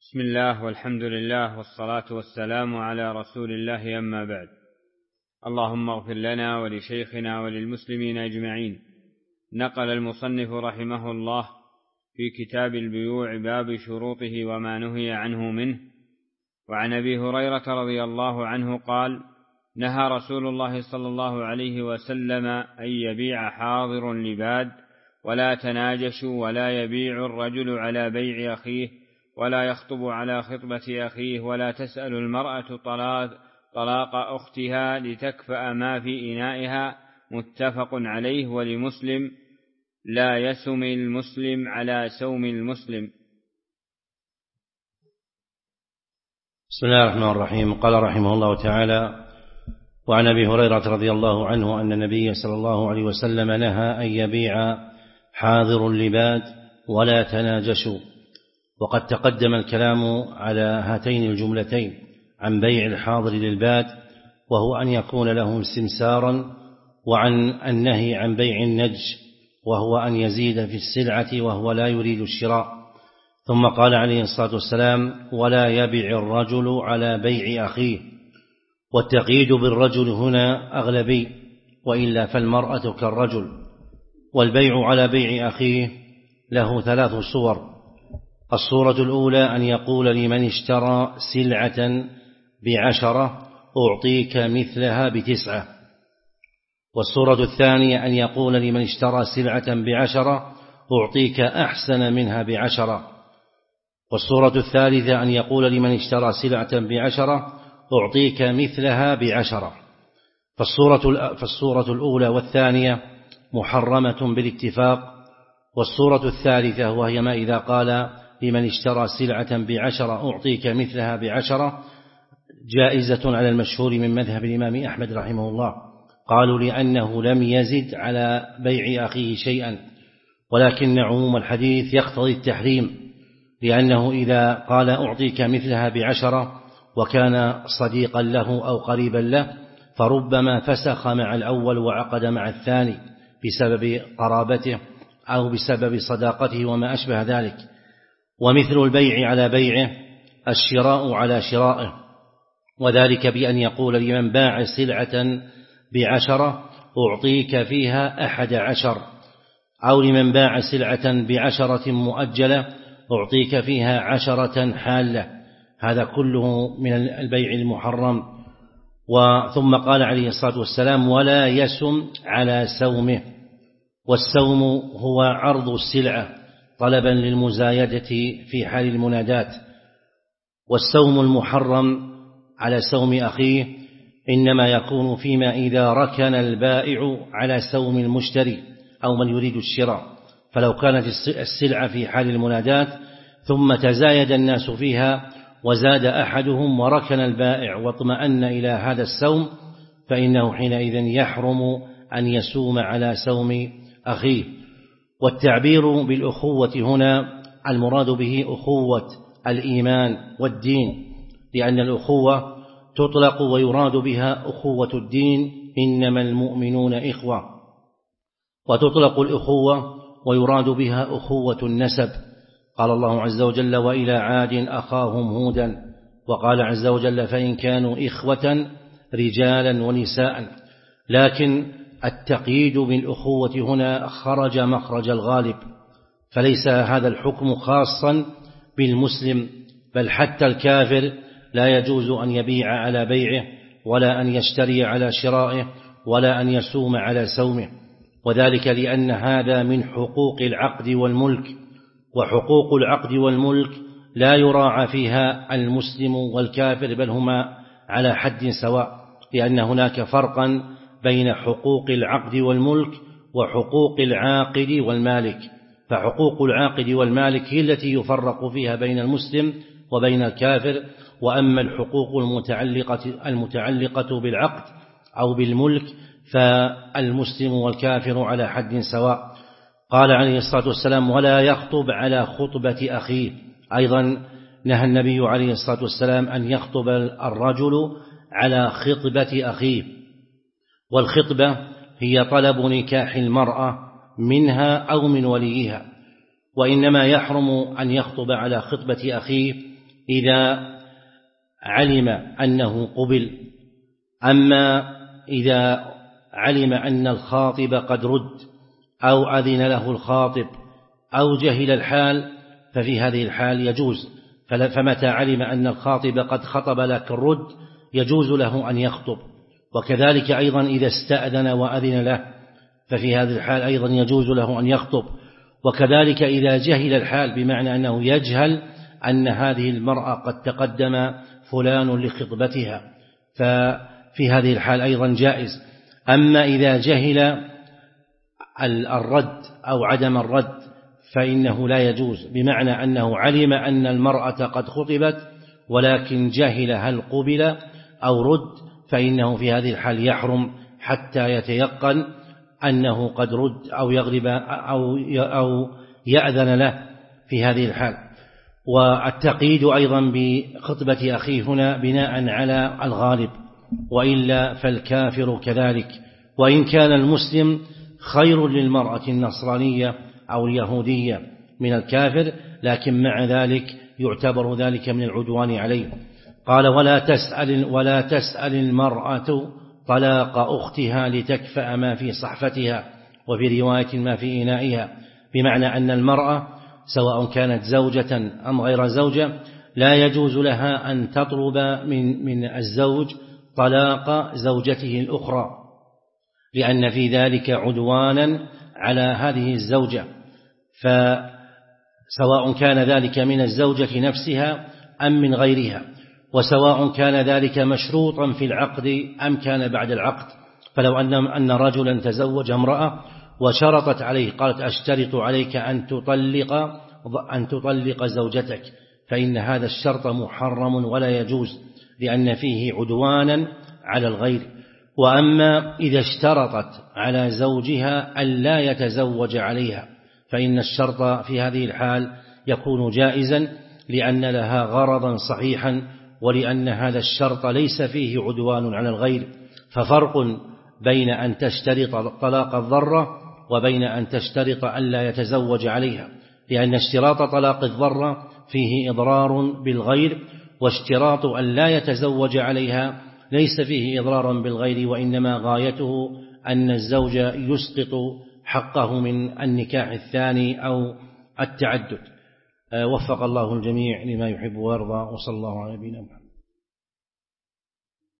بسم الله والحمد لله والصلاة والسلام على رسول الله، أما بعد. اللهم اغفر لنا ولشيخنا وللمسلمين أجمعين. نقل المصنف رحمه الله في كتاب البيوع باب شروطه وما نهي عنه منه. وعن أبي هريرة رضي الله عنه قال: نهى رسول الله صلى الله عليه وسلم أن يبيع حاضر لباد، ولا تناجشوا، ولا يبيع الرجل على بيع أخيه، ولا يخطب على خطبة أخيه، ولا تسأل المرأة طلاق أختها لتكفأ ما في إنائها. متفق عليه. ولمسلم: لا يسم المسلم على سوم المسلم. بسم الله الرحمن الرحيم. قال رحمه الله تعالى: وعن أبي هريرة رضي الله عنه أن النبي صلى الله عليه وسلم نهى أن يبيع حاضر لباد ولا تناجشوا. وقد تقدم الكلام على هاتين الجملتين عن بيع الحاضر للباد، وهو أن يكون له سمسارا، وعن النهي عن بيع النجش، وهو أن يزيد في السلعة وهو لا يريد الشراء. ثم قال عليه الصلاة والسلام: ولا يبيع الرجل على بيع أخيه. والتقييد بالرجل هنا أغلبي، وإلا فالمرأة كالرجل. والبيع على بيع أخيه له 3 صور. الصورة الأولى أن يقول لمن اشترى سلعة ب10 أعطيك مثلها ب9. والصورة الثانية أن يقول لمن اشترى سلعة ب10 أعطيك أحسن منها ب10. والصورة الثالثة أن يقول لمن اشترى سلعة ب10 أعطيك مثلها ب10. فالصورة الأولى والثانية محرمة بالاتفاق. والصورة الثالثة وهي ما إذا قال لمن اشترى سلعة ب10 أعطيك مثلها ب10 جائزة على المشهور من مذهب الإمام أحمد رحمه الله. قالوا لأنه لم يزد على بيع أخيه شيئا، ولكن عموم الحديث يقتضي التحريم، لأنه إذا قال أعطيك مثلها ب10 وكان صديقا له أو قريبا له فربما فسخ مع الأول وعقد مع الثاني بسبب قرابته أو بسبب صداقته وما أشبه ذلك. ومثل البيع على بيعه الشراء على شرائه، وذلك بأن يقول لمن باع سلعة ب10 أعطيك فيها 11، أو لمن باع سلعة ب10 مؤجلة أعطيك فيها 10 حالة. هذا كله من البيع المحرم. ثم قال عليه الصلاة والسلام: ولا يسم على سومه. والسوم هو عرض السلعة طلبا للمزايدة في حال المنادات. والسوم المحرم على سوم أخيه إنما يكون فيما إذا ركن البائع على سوم المشتري أو من يريد الشراء. فلو كانت السلعة في حال المنادات ثم تزايد الناس فيها وزاد أحدهم وركن البائع واطمأن إلى هذا السوم، فإنه حينئذ يحرم أن يسوم على سوم أخيه. والتعبير بالأخوة هنا المراد به أخوة الإيمان والدين، لأن الأخوة تطلق ويراد بها أخوة الدين، إنما المؤمنون إخوة. وتطلق الأخوة ويراد بها أخوة النسب. قال الله عز وجل: وإلى عاد أخاهم هودا. وقال عز وجل: فإن كانوا إخوة رجالا ونساء. لكن التقييد بالأخوة هنا خرج مخرج الغالب، فليس هذا الحكم خاصا بالمسلم، بل حتى الكافر لا يجوز أن يبيع على بيعه، ولا أن يشتري على شرائه، ولا أن يسوم على سومه. وذلك لأن هذا من حقوق العقد والملك، وحقوق العقد والملك لا يراعى فيها المسلم والكافر، بل هما على حد سواء، لأن هناك فرقا بين حقوق العقد والملك وحقوق العاقد والمالك. فحقوق العاقد والمالك هي التي يفرق فيها بين المسلم وبين الكافر. وأما الحقوق المتعلقة بالعقد أو بالملك فالمسلم والكافر على حد سواء. قال عليه الصلاة والسلام: ولا يخطب على خطبة أخيه. أيضا نهى النبي عليه الصلاة والسلام أن يخطب الرجل على خطبة أخيه. والخطبة هي طلب نكاح المرأة منها أو من وليها. وإنما يحرم أن يخطب على خطبة أخيه إذا علم أنه قبل. أما إذا علم أن الخاطب قد رد أو أذن له الخاطب أو جهل الحال ففي هذه الحال يجوز. فمتى علم أن الخاطب قد خطب لكن رد يجوز له أن يخطب. وكذلك أيضا إذا استأذن وأذن له ففي هذه الحال أيضا يجوز له أن يخطب. وكذلك إذا جهل الحال بمعنى أنه يجهل أن هذه المرأة قد تقدم فلان لخطبتها ففي هذه الحال أيضا جائز. أما إذا جهل الرد أو عدم الرد فإنه لا يجوز، بمعنى أنه علم أن المرأة قد خطبت ولكن جهل هل قبل أو رد، فإنه في هذه الحال يحرم حتى يتيقن أنه قد رد أو يغلب أو يأذن له في هذه الحال. والتقييد أيضا بخطبة أخيه هنا بناء على الغالب، وإلا فالكافر كذلك. وإن كان المسلم خير للمرأة النصرانية أو اليهودية من الكافر، لكن مع ذلك يعتبر ذلك من العدوان عليه. قال ولا تسأل المرأة طلاق أختها لتكفأ ما في صحفتها، وفي رواية ما في إنائها، بمعنى أن المرأة سواء كانت زوجة أم غير زوجة لا يجوز لها أن تطلب من الزوج طلاق زوجته الأخرى، لأن في ذلك عدوانا على هذه الزوجة، فسواء كان ذلك من الزوجة نفسها أم من غيرها، وسواء كان ذلك مشروطا في العقد أم كان بعد العقد. فلو أن رجلا تزوج امرأة وشرطت عليه قالت أشترط عليك أن تطلق زوجتك، فإن هذا الشرط محرم ولا يجوز، لأن فيه عدوانا على الغير. وأما إذا اشترطت على زوجها ألا يتزوج عليها فإن الشرط في هذه الحال يكون جائزا، لأن لها غرضا صحيحا، ولأن هذا الشرط ليس فيه عدوان على الغير. ففرق بين أن تشترط طلاق الضرة وبين أن تشترط ألا يتزوج عليها، لأن اشتراط طلاق الضرة فيه إضرار بالغير، واشتراط ألا يتزوج عليها ليس فيه إضرارا بالغير، وإنما غايته أن الزوج يسقط حقه من النكاح الثاني أو التعدد. وفق الله الجميع لما يحب ويرضى، وصلى الله على نبينا محمد.